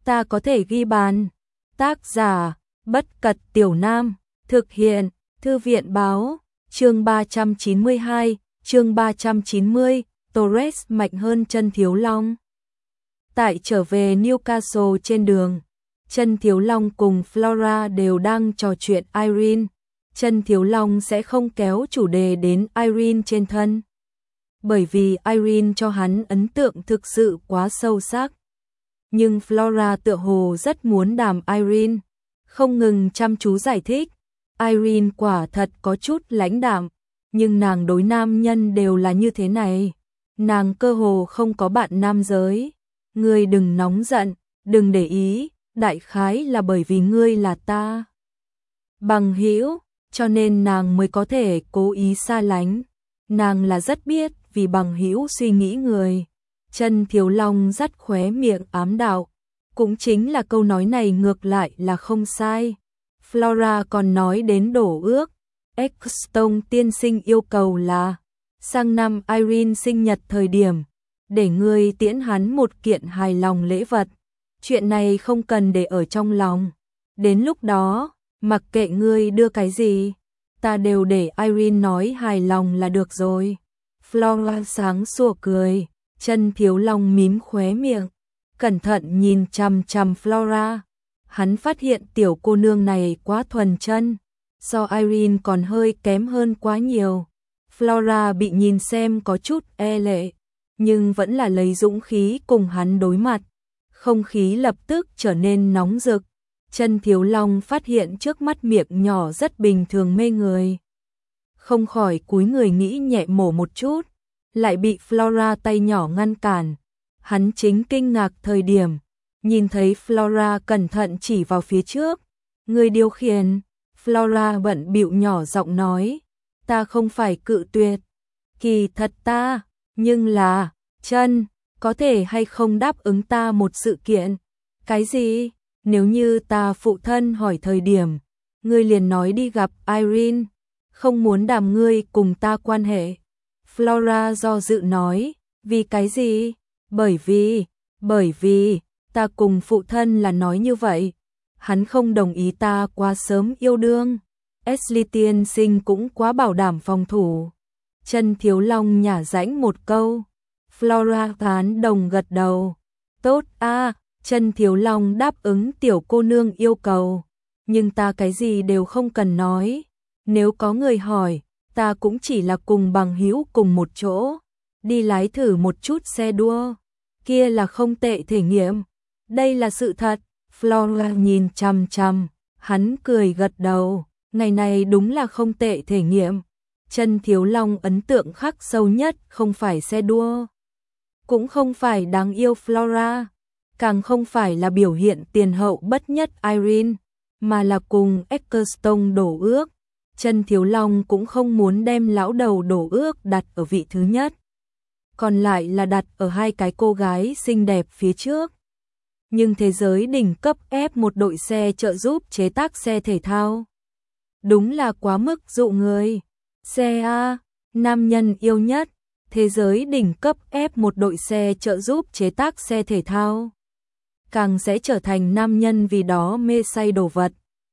ta có thể ghi bàn. Tác giả, Bất Cật Tiểu Nam, thực hiện, Thư viện báo, chương 392, chương 390, Torres mạnh hơn Chân Thiếu Long. Tại trở về Newcastle trên đường, Chân Thiếu Long cùng Flora đều đang trò chuyện Irene. Chân Thiếu Long sẽ không kéo chủ đề đến Irene trên thân, bởi vì Irene cho hắn ấn tượng thực sự quá sâu sắc. Nhưng Flora tựa hồ rất muốn đàm Irene, không ngừng chăm chú giải thích. Irene quả thật có chút lãnh đạm, nhưng nàng đối nam nhân đều là như thế này. Nàng cơ hồ không có bạn nam giới. Ngươi đừng nóng giận, đừng để ý, đại khái là bởi vì ngươi là ta bằng hữu, cho nên nàng mới có thể cố ý xa lánh. Nàng là rất biết vì bằng hữu suy nghĩ người. Chân Thiếu Long dắt khóe miệng ám đạo. Cũng chính là câu nói này ngược lại là không sai. Flora còn nói đến đổ ước. Exton tiên sinh yêu cầu là sang năm Irene sinh nhật thời điểm, để ngươi tiễn hắn một kiện hài lòng lễ vật. Chuyện này không cần để ở trong lòng. Đến lúc đó, mặc kệ ngươi đưa cái gì, ta đều để Irene nói hài lòng là được rồi. Flora sáng sủa cười. Chân Thiếu Long mím khóe miệng, cẩn thận nhìn chằm chằm Flora. Hắn phát hiện tiểu cô nương này quá thuần chân, so Irene còn hơi kém hơn quá nhiều. Flora bị nhìn xem có chút e lệ, nhưng vẫn là lấy dũng khí cùng hắn đối mặt. Không khí lập tức trở nên nóng rực. Chân Thiếu Long phát hiện trước mắt miệng nhỏ rất bình thường mê người, không khỏi cúi người nghĩ nhẹ mổ một chút, lại bị Flora tay nhỏ ngăn cản. Hắn chính kinh ngạc thời điểm, nhìn thấy Flora cẩn thận chỉ vào phía trước. Người điều khiển. Flora bận bịu nhỏ giọng nói, ta không phải cự tuyệt. Kỳ thật ta, nhưng là, Chân, có thể hay không đáp ứng ta một sự kiện? Cái gì? Nếu như ta phụ thân hỏi thời điểm, ngươi liền nói đi gặp Irene, không muốn đàm ngươi cùng ta quan hệ. Flora do dự nói, vì cái gì? Bởi vì, ta cùng phụ thân là nói như vậy. Hắn không đồng ý ta quá sớm yêu đương. Ashley tiên sinh cũng quá bảo đảm phòng thủ. Chân Thiếu Long nhả rãnh một câu. Flora tán đồng gật đầu. Tốt a, Chân Thiếu Long đáp ứng tiểu cô nương yêu cầu. Nhưng ta cái gì đều không cần nói. Nếu có người hỏi, ta cũng chỉ là cùng bằng hữu cùng một chỗ, đi lái thử một chút xe đua. Kia là không tệ thể nghiệm. Đây là sự thật. Flora nhìn chằm chằm, hắn cười gật đầu. Ngày này đúng là không tệ thể nghiệm. Chân Thiếu Long ấn tượng khắc sâu nhất không phải xe đua, cũng không phải đáng yêu Flora, càng không phải là biểu hiện tiền hậu bất nhất Irene, mà là cùng Exton đổ ước. Chân Thiếu Long cũng không muốn đem lão đầu đổ ước đặt ở vị thứ nhất, còn lại là đặt ở hai cái cô gái xinh đẹp phía trước. Nhưng thế giới đỉnh cấp F1 đội xe trợ giúp chế tác xe thể thao, đúng là quá mức dụ người. Xe A, nam nhân yêu nhất, thế giới đỉnh cấp F1 đội xe trợ giúp chế tác xe thể thao, càng sẽ trở thành nam nhân vì đó mê say đồ vật.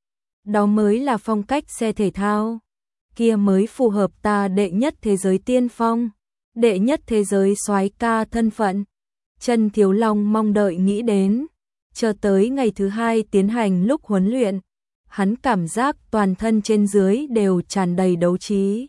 Đó mới là phong cách xe thể thao, kia mới phù hợp ta đệ nhất thế giới tiên phong, đệ nhất thế giới soái ca thân phận. Chân Thiếu Long mong đợi nghĩ đến, chờ tới ngày thứ hai tiến hành lúc huấn luyện, hắn cảm giác toàn thân trên dưới đều tràn đầy đấu trí.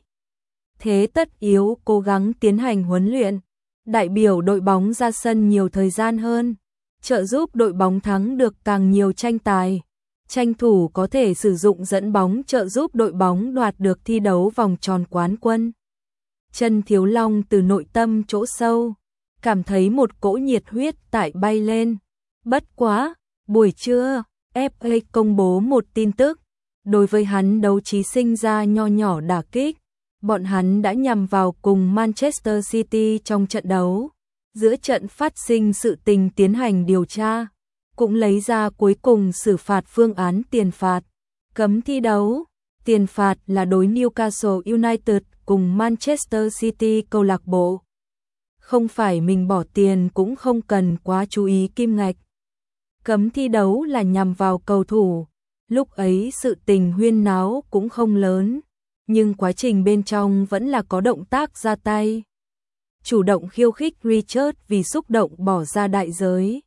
Thế tất yếu cố gắng tiến hành huấn luyện, đại biểu đội bóng ra sân nhiều thời gian hơn, trợ giúp đội bóng thắng được càng nhiều tranh tài. Tranh thủ có thể sử dụng dẫn bóng trợ giúp đội bóng đoạt được thi đấu vòng tròn quán quân. Chân Thiếu Long từ nội tâm chỗ sâu, cảm thấy một cỗ nhiệt huyết tại bay lên. Bất quá, buổi trưa, FA công bố một tin tức, đối với hắn đấu trí sinh ra nho nhỏ đả kích. Bọn hắn đã nhằm vào cùng Manchester City trong trận đấu. Giữa trận phát sinh sự tình tiến hành điều tra, cũng lấy ra cuối cùng xử phạt phương án tiền phạt, cấm thi đấu. Tiền phạt là đối Newcastle United cùng Manchester City câu lạc bộ. Không phải mình bỏ tiền cũng không cần quá chú ý kim ngạch. Cấm thi đấu là nhằm vào cầu thủ. Lúc ấy sự tình huyên náo cũng không lớn, nhưng quá trình bên trong vẫn là có động tác ra tay. Chủ động khiêu khích Richard vì xúc động bỏ ra đại giới.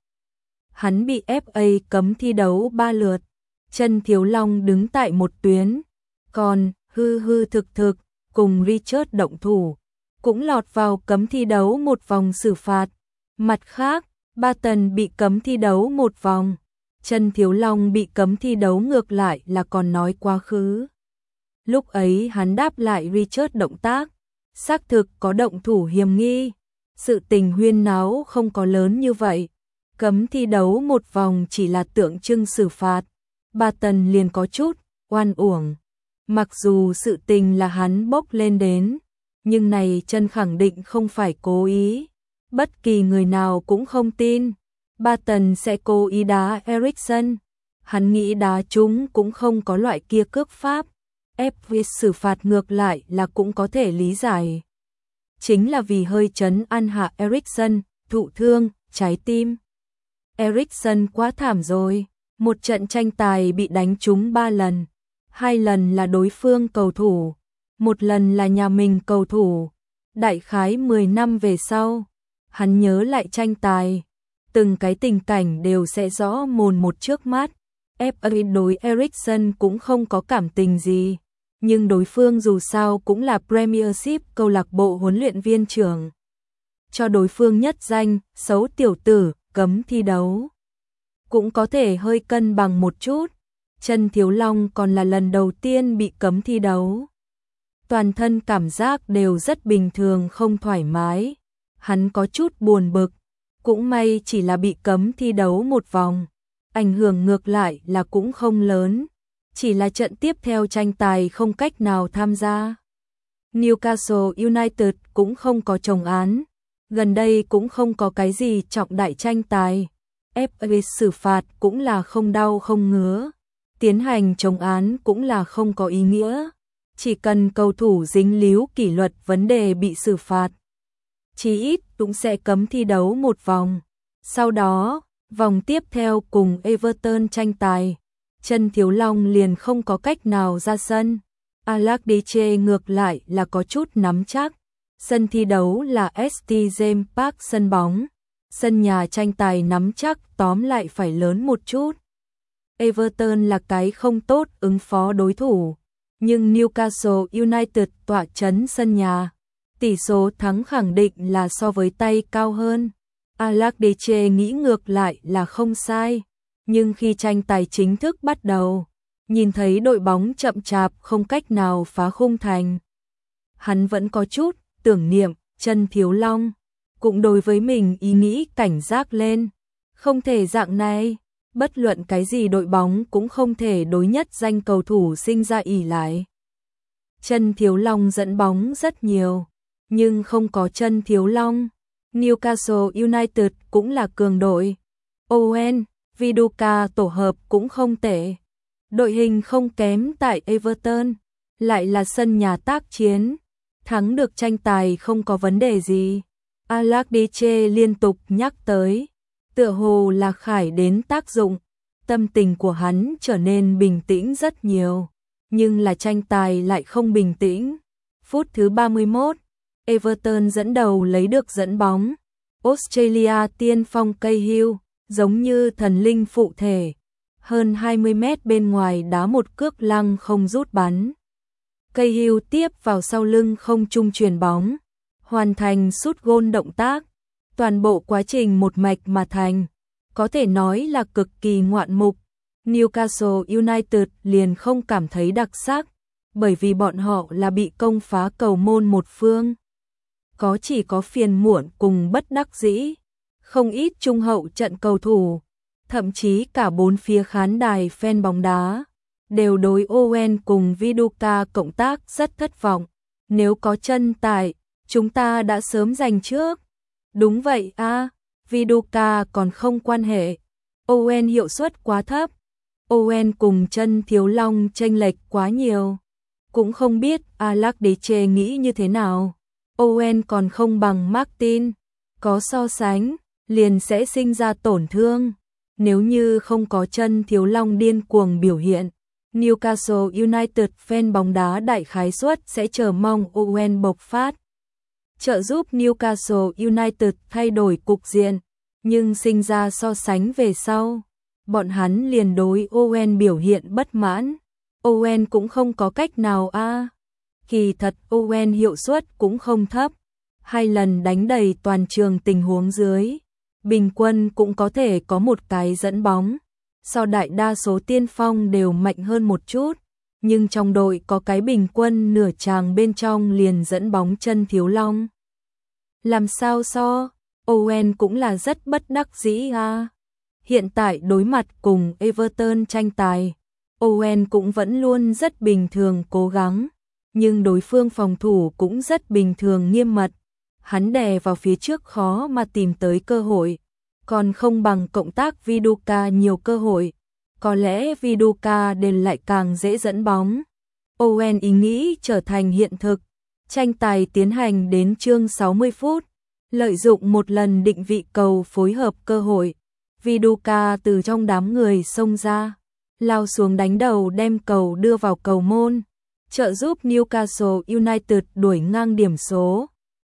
Hắn bị FA cấm thi đấu 3 lượt. Chân Thiếu Long đứng tại một tuyến, còn hư hư thực thực cùng Richard động thủ, cũng lọt vào cấm thi đấu một vòng xử phạt. Mặt khác, Barton bị cấm thi đấu một vòng, Chân Thiếu Long bị cấm thi đấu ngược lại là còn nói quá khứ. Lúc ấy hắn đáp lại Richard động tác, xác thực có động thủ hiểm nghi. Sự tình huyên náo không có lớn như vậy. Cấm thi đấu một vòng chỉ là tượng trưng xử phạt. Barton liền có chút oan uổng. Mặc dù sự tình là hắn bốc lên đến, nhưng này Chân khẳng định không phải cố ý. Bất kỳ người nào cũng không tin Barton sẽ cố ý đá Eriksen. Hắn nghĩ đá chúng cũng không có loại kia cước pháp. FV xử phạt ngược lại là cũng có thể lý giải. Chính là vì hơi chấn an hạ Eriksen, thụ thương, trái tim. Eriksen quá thảm rồi. Một trận tranh tài bị đánh trúng 3 lần. 2 lần là đối phương cầu thủ, 1 lần là nhà mình cầu thủ. Đại khái 10 năm về sau, hắn nhớ lại tranh tài, từng cái tình cảnh đều sẽ rõ mồn một trước mắt. FA đối Eriksen cũng không có cảm tình gì, nhưng đối phương dù sao cũng là Premiership câu lạc bộ huấn luyện viên trưởng. Cho đối phương nhất danh, xấu tiểu tử, cấm thi đấu. Cũng có thể hơi cân bằng một chút. Chân Thiếu Long còn là lần đầu tiên bị cấm thi đấu. Toàn thân cảm giác đều rất bình thường không thoải mái. Hắn có chút buồn bực. Cũng may chỉ là bị cấm thi đấu một vòng. Ảnh hưởng ngược lại là cũng không lớn. Chỉ là trận tiếp theo tranh tài không cách nào tham gia. Newcastle United cũng không có chồng án. Gần đây cũng không có cái gì trọng đại tranh tài. FA xử phạt cũng là không đau không ngứa. Tiến hành chống án cũng là không có ý nghĩa. Chỉ cần cầu thủ dính líu kỷ luật vấn đề bị xử phạt, chí ít cũng sẽ cấm thi đấu một vòng. Sau đó, vòng tiếp theo cùng Everton tranh tài, Chân Thiếu Long liền không có cách nào ra sân. Allardyce ngược lại là có chút nắm chắc. Sân thi đấu là St James Park sân bóng. Sân nhà tranh tài nắm chắc tóm lại phải lớn một chút. Everton là cái không tốt ứng phó đối thủ, nhưng Newcastle United tọa trấn sân nhà, tỷ số thắng khẳng định là so với tay cao hơn. Allardyce nghĩ ngược lại là không sai, nhưng khi tranh tài chính thức bắt đầu, nhìn thấy đội bóng chậm chạp không cách nào phá khung thành, hắn vẫn có chút tưởng niệm. Chân Thiếu Long cũng đối với mình ý nghĩ cảnh giác lên, không thể dạng này. Bất luận cái gì đội bóng cũng không thể đối nhất danh cầu thủ sinh ra ỷ lại. Chân Thiếu Long dẫn bóng rất nhiều, nhưng không có Chân Thiếu Long, Newcastle United cũng là cường đội. Owen, Viduka tổ hợp cũng không tệ. Đội hình không kém tại Everton, lại là sân nhà tác chiến, thắng được tranh tài không có vấn đề gì. Allardyce liên tục nhắc tới, tựa hồ là khải đến tác dụng, tâm tình của hắn trở nên bình tĩnh rất nhiều, nhưng là tranh tài lại không bình tĩnh. Phút thứ 31, Everton dẫn đầu lấy được dẫn bóng. Australia tiên phong Cahill, giống như thần linh phụ thể, hơn 20 mét bên ngoài đá một cước lăng không rút bắn. Cahill tiếp vào sau lưng không trung chuyền bóng, hoàn thành sút gôn động tác. Toàn bộ quá trình một mạch mà thành, có thể nói là cực kỳ ngoạn mục. Newcastle United liền không cảm thấy đặc sắc, bởi vì bọn họ là bị công phá cầu môn một phương. Chỉ có phiền muộn cùng bất đắc dĩ, không ít trung hậu trận cầu thủ, thậm chí cả bốn phía khán đài fan bóng đá, đều đối Owen cùng Viduka cộng tác rất thất vọng. Nếu có chân tại, chúng ta đã sớm giành trước. Đúng vậy a, Viduka còn không quan hệ. Owen hiệu suất quá thấp. Owen cùng Chân Thiếu Long chênh lệch quá nhiều. Cũng không biết Allardyce nghĩ như thế nào. Owen còn không bằng Martin. Có so sánh, liền sẽ sinh ra tổn thương. Nếu như không có chân Thiếu Long điên cuồng biểu hiện, Newcastle United fan bóng đá đại khái suất sẽ chờ mong Owen bộc phát, trợ giúp Newcastle United thay đổi cục diện, nhưng sinh ra so sánh về sau, bọn hắn liền đối Owen biểu hiện bất mãn. Owen cũng không có cách nào Kỳ thật Owen hiệu suất cũng không thấp, 2 lần đánh đầy toàn trường tình huống dưới, bình quân cũng có thể có một cái dẫn bóng, so đại đa số tiên phong đều mạnh hơn một chút, nhưng trong đội có cái bình quân nửa chàng bên trong liền dẫn bóng chân Thiếu Long. Làm sao so, Owen cũng là rất bất đắc dĩ Hiện tại đối mặt cùng Everton tranh tài, Owen cũng vẫn luôn rất bình thường cố gắng, nhưng đối phương phòng thủ cũng rất bình thường nghiêm mật, hắn đè vào phía trước khó mà tìm tới cơ hội, còn không bằng cộng tác Viduka nhiều cơ hội, có lẽ Viduka đền lại càng dễ dẫn bóng. Owen ý nghĩ trở thành hiện thực, tranh tài tiến hành đến chương 60 phút, lợi dụng một lần định vị cầu phối hợp cơ hội, Viduka từ trong đám người xông ra, lao xuống đánh đầu đem cầu đưa vào cầu môn, trợ giúp Newcastle United đuổi ngang điểm số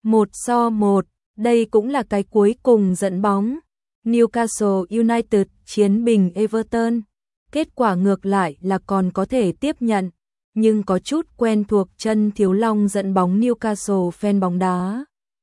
1-1, đây cũng là cái cuối cùng dẫn bóng. Newcastle United chiến bình Everton, kết quả ngược lại là còn có thể tiếp nhận, nhưng có chút quen thuộc chân Thiếu Long dẫn bóng Newcastle fan bóng đá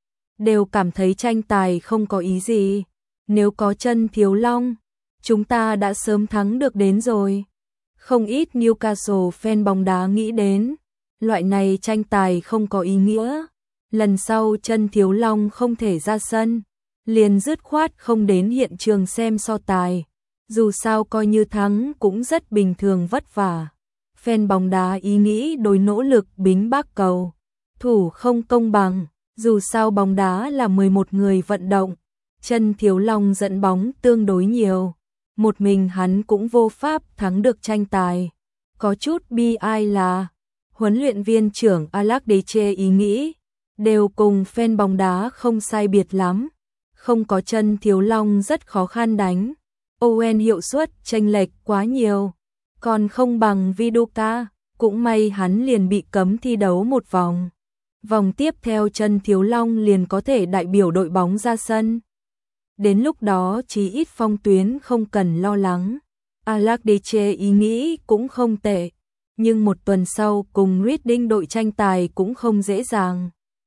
đều cảm thấy tranh tài không có ý gì, nếu có chân Thiếu Long, chúng ta đã sớm thắng được đến rồi. Không ít Newcastle fan bóng đá nghĩ đến, loại này tranh tài không có ý nghĩa, lần sau chân Thiếu Long không thể ra sân, liền dứt khoát không đến hiện trường xem so tài, dù sao coi như thắng cũng rất bình thường vất vả. Fan bóng đá ý nghĩ đối nỗ lực bính bác cầu thủ không công bằng, dù sao bóng đá là 11 người vận động, chân Thiếu Long dẫn bóng tương đối nhiều, một mình hắn cũng vô pháp thắng được tranh tài. Có chút bi ai là huấn luyện viên trưởng Alakdeche ý nghĩ đều cùng fan bóng đá không sai biệt lắm, không có chân Thiếu Long rất khó khăn đánh, Owen hiệu suất chênh lệch quá nhiều, còn không bằng Viduka, cũng may hắn liền bị cấm thi đấu một vòng. Vòng tiếp theo chân Thiếu Long liền có thể đại biểu đội bóng ra sân. Đến lúc đó chí ít phong tuyến không cần lo lắng. Alakdeche ý nghĩ cũng không tệ, nhưng một tuần sau cùng Reading đội tranh tài cũng không dễ dàng.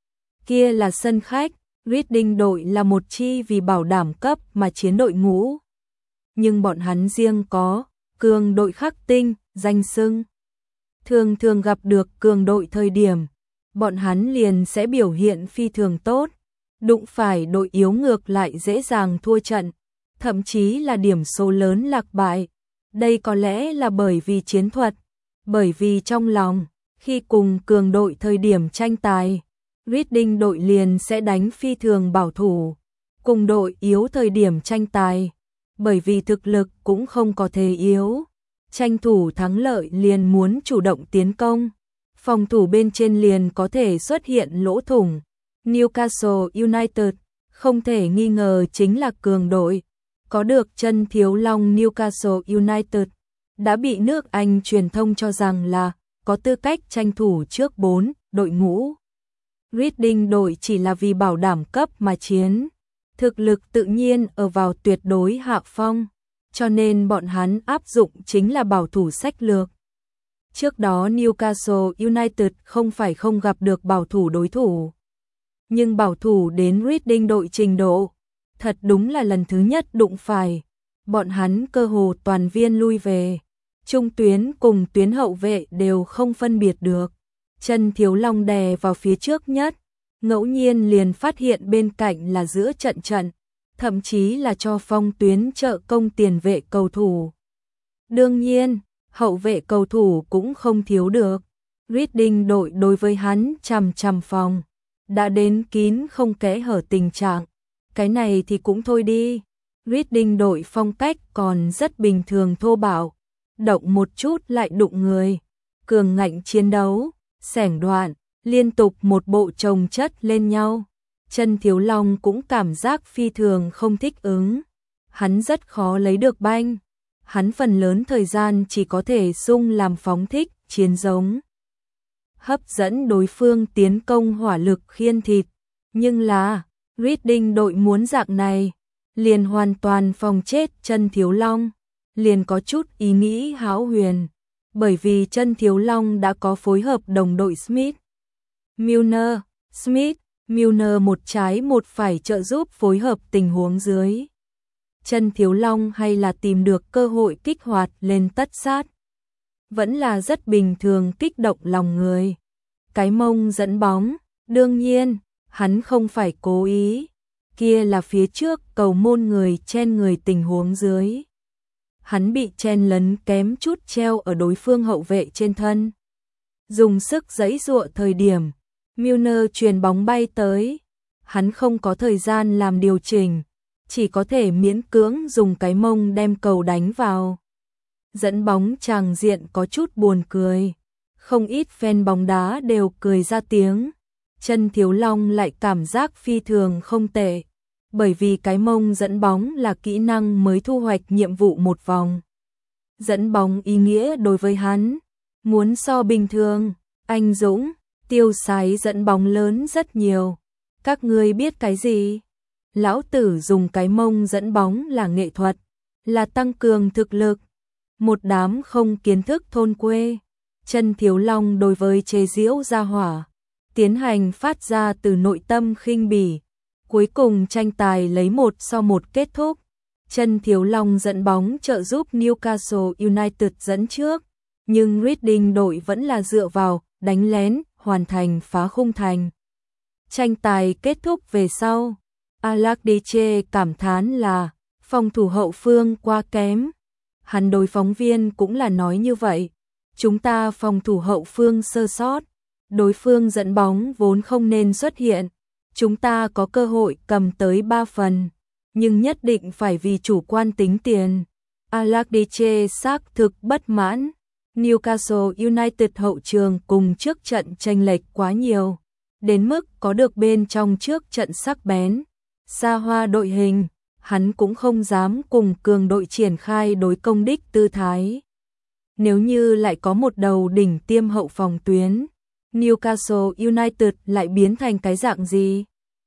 Kia là sân khách, Reading đội là một chi vì bảo đảm cấp mà chiến đội ngũ. Nhưng bọn hắn riêng có cường đội khắc tinh, danh xưng. Thường thường gặp được cường đội thời điểm, bọn hắn liền sẽ biểu hiện phi thường tốt, đụng phải đội yếu ngược lại dễ dàng thua trận, thậm chí là điểm số lớn lạc bại. Đây có lẽ là bởi vì chiến thuật, bởi vì trong lòng, khi cùng cường đội thời điểm tranh tài, Reading đội liền sẽ đánh phi thường bảo thủ, cùng đội yếu thời điểm tranh tài, bởi vì thực lực cũng không có thể yếu, tranh thủ thắng lợi liền muốn chủ động tiến công, phòng thủ bên trên liền có thể xuất hiện lỗ thủng. Newcastle United không thể nghi ngờ chính là cường đội, có được chân Thiếu Long. Newcastle United đã bị nước Anh truyền thông cho rằng là có tư cách tranh thủ trước 4 đội ngũ. Reading đội chỉ là vì bảo đảm cấp mà chiến, thực lực tự nhiên ở vào tuyệt đối hạ phong, cho nên bọn hắn áp dụng chính là bảo thủ sách lược. Trước đó Newcastle United không phải không gặp được bảo thủ đối thủ, nhưng bảo thủ đến Reading đội trình độ, thật đúng là lần thứ nhất đụng phải, bọn hắn cơ hồ toàn viên lui về, trung tuyến cùng tuyến hậu vệ đều không phân biệt được. Chân Thiếu Long đè vào phía trước nhất, ngẫu nhiên liền phát hiện bên cạnh là giữa trận, thậm chí là cho phong tuyến trợ công tiền vệ cầu thủ. Đương nhiên, hậu vệ cầu thủ cũng không thiếu được. Reading đội đối với hắn chằm phòng, đã đến kín không kẽ hở tình trạng. Cái này thì cũng thôi đi. Reading đội phong cách còn rất bình thường thô bạo, động một chút lại đụng người, cường ngạnh chiến đấu, xẻng đoạn, liên tục một bộ chồng chất lên nhau. Chân Thiếu Long cũng cảm giác phi thường không thích ứng. hắn rất khó lấy được banh. Hắn phần lớn thời gian chỉ có thể sung làm phóng thích, chiến giống. Hấp dẫn đối phương tiến công hỏa lực khiên thịt. Nhưng là, Reading đội muốn dạng này, liền hoàn toàn phòng chết Chân Thiếu Long. Liền có chút ý nghĩ hão huyền. Bởi vì Chân Thiếu Long đã có phối hợp đồng đội Smith, Milner một trái một phải trợ giúp phối hợp tình huống dưới. Chân Thiếu Long hay là tìm được cơ hội kích hoạt lên tất sát. Vẫn là rất bình thường kích động lòng người. Cái mông dẫn bóng, đương nhiên, hắn không phải cố ý. Kia là phía trước cầu môn người chen người tình huống dưới. Hắn bị chen lấn kém chút treo ở đối phương hậu vệ trên thân. Dùng sức giãy giụa thời điểm, Milner chuyền bóng bay tới. Hắn không có thời gian làm điều chỉnh, chỉ có thể miễn cưỡng dùng cái mông đem cầu đánh vào. Dẫn bóng tràng diện có chút buồn cười. Không ít fan bóng đá đều cười ra tiếng. Chân Thiếu Long lại cảm giác phi thường không tệ. Bởi vì cái mông dẫn bóng là kỹ năng mới thu hoạch nhiệm vụ một vòng. Dẫn bóng ý nghĩa đối với hắn, muốn so bình thường, anh dũng, tiêu sái dẫn bóng lớn rất nhiều. Các ngươi biết cái gì? Lão tử dùng cái mông dẫn bóng là nghệ thuật, là tăng cường thực lực. Một đám không kiến thức thôn quê. Chân Thiếu Long đối với chế giễu gia hỏa, tiến hành phát ra từ nội tâm khinh bỉ. Cuối cùng tranh tài lấy 1-1 kết thúc. Chân Thiếu Long dẫn bóng trợ giúp Newcastle United dẫn trước, nhưng Reading đội vẫn là dựa vào đánh lén hoàn thành phá khung thành. Tranh tài kết thúc về sau, Allardyce cảm thán là phòng thủ hậu phương quá kém. Hắn đối phóng viên cũng là nói như vậy. Chúng ta phòng thủ hậu phương sơ sót, đối phương dẫn bóng vốn không nên xuất hiện. Chúng ta có cơ hội cầm tới 3 phần, nhưng nhất định phải vì chủ quan tính tiền. Allardyce xác thực bất mãn. Newcastle United hậu trường cùng trước trận chênh lệch quá nhiều, đến mức có được bên trong trước trận sắc bén, xa hoa đội hình, hắn cũng không dám cùng cường đội triển khai đối công đích tư thái. Nếu như lại có một đầu đỉnh tiêm hậu phòng tuyến, Newcastle United lại biến thành cái dạng gì?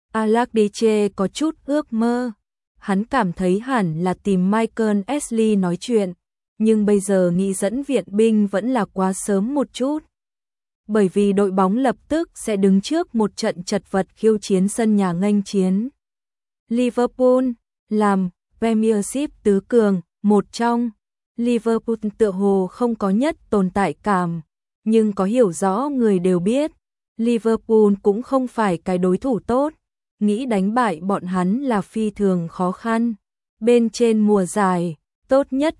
Allardyce có chút ước mơ. Hắn cảm thấy hẳn là tìm Michael Ashley nói chuyện, nhưng bây giờ nghĩ dẫn viện binh vẫn là quá sớm một chút. Bởi vì đội bóng lập tức sẽ đứng trước một trận chật vật khiêu chiến sân nhà nghênh chiến Liverpool, làm Premiership tứ cường, một trong. Liverpool tựa hồ không có nhất tồn tại cảm, nhưng có hiểu rõ người đều biết, Liverpool cũng không phải cái đối thủ tốt, nghĩ đánh bại bọn hắn là phi thường khó khăn. Bên trên mùa giải, tốt nhất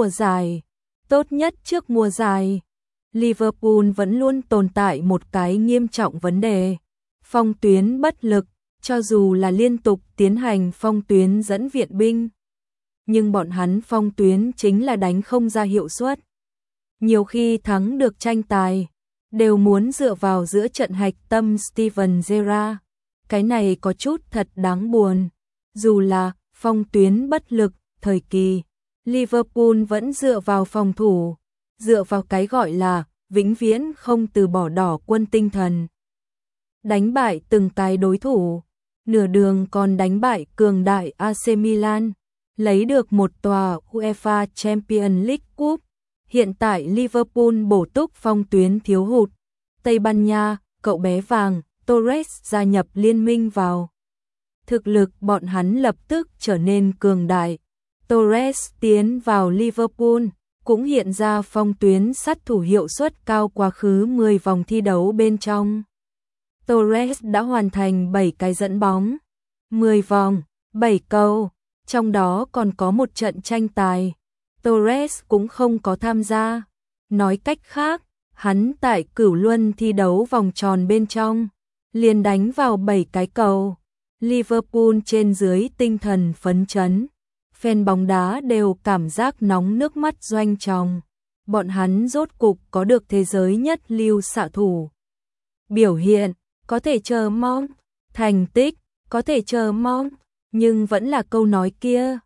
trước mùa giải, Liverpool vẫn luôn tồn tại một cái nghiêm trọng vấn đề, phong tuyến bất lực, cho dù là liên tục tiến hành phong tuyến dẫn viện binh, nhưng bọn hắn phong tuyến chính là đánh không ra hiệu suất. Nhiều khi thắng được tranh tài, đều muốn dựa vào giữa trận hạch tâm Steven Gerrard. Cái này có chút thật đáng buồn. Dù là phong tuyến bất lực, thời kỳ, Liverpool vẫn dựa vào phòng thủ, dựa vào cái gọi là vĩnh viễn không từ bỏ đỏ quân tinh thần. Đánh bại từng cái đối thủ, nửa đường còn đánh bại cường đại AC Milan, lấy được một tòa UEFA Champions League Cup. Hiện tại Liverpool bổ túc phong tuyến thiếu hụt. Tây Ban Nha, cậu bé vàng, Torres gia nhập liên minh vào. Thực lực bọn hắn lập tức trở nên cường đại. Torres tiến vào Liverpool, cũng hiện ra phong tuyến sát thủ hiệu suất cao quá khứ 10 vòng thi đấu bên trong. Torres đã hoàn thành 7 cái dẫn bóng, 10 vòng, 7 cầu, trong đó còn có một trận tranh tài. Torres cũng không có tham gia. Nói cách khác, hắn tại Cửu Luân thi đấu vòng tròn bên trong, liền đánh vào 7 cái cầu. Liverpool trên dưới tinh thần phấn chấn. Fan bóng đá đều cảm giác nóng nước mắt doanh tròng. Bọn hắn rốt cục có được thế giới nhất lưu xạ thủ. Biểu hiện, có thể chờ mong. Thành tích, có thể chờ mong. Nhưng vẫn là câu nói kia.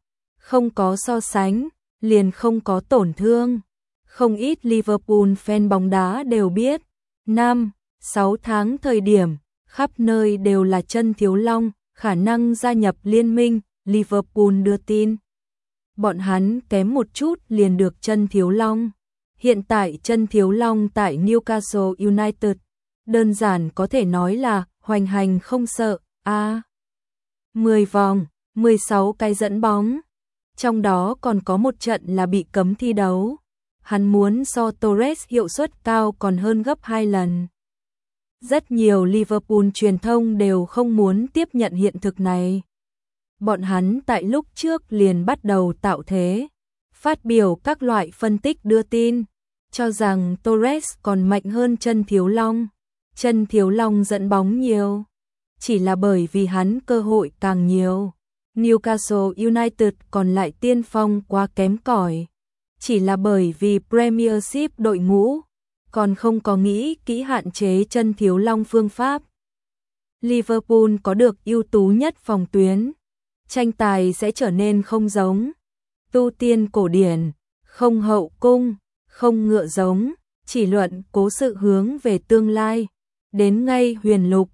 Không có so sánh, liền không có tổn thương. Không ít Liverpool fan bóng đá đều biết, 5-6 tháng thời điểm, khắp nơi đều là Chân Thiếu Long, khả năng gia nhập liên minh, Liverpool đưa tin. Bọn hắn kém một chút liền được Chân Thiếu Long. Hiện tại Chân Thiếu Long tại Newcastle United, đơn giản có thể nói là hoành hành không sợ. 10 vòng, 16 cái dẫn bóng. Trong đó còn có một trận là bị cấm thi đấu. Hắn muốn so Torres hiệu suất cao còn hơn gấp 2 lần. Rất nhiều Liverpool truyền thông đều không muốn tiếp nhận hiện thực này. Bọn hắn tại lúc trước liền bắt đầu tạo thế, phát biểu các loại phân tích đưa tin, cho rằng Torres còn mạnh hơn Chân Thiếu Long. Chân Thiếu Long dẫn bóng nhiều, chỉ là bởi vì hắn cơ hội càng nhiều. Newcastle United còn lại tiên phong quá kém cỏi, chỉ là bởi vì Premiership đội ngũ còn không có nghĩ kỹ hạn chế Chân Thiếu Long phương pháp. Liverpool có được ưu tú nhất phòng tuyến, tranh tài sẽ trở nên không giống. Tu tiên cổ điển, không hậu cung, không ngựa giống, chỉ luận cố sự hướng về tương lai. Đến ngay huyền lục,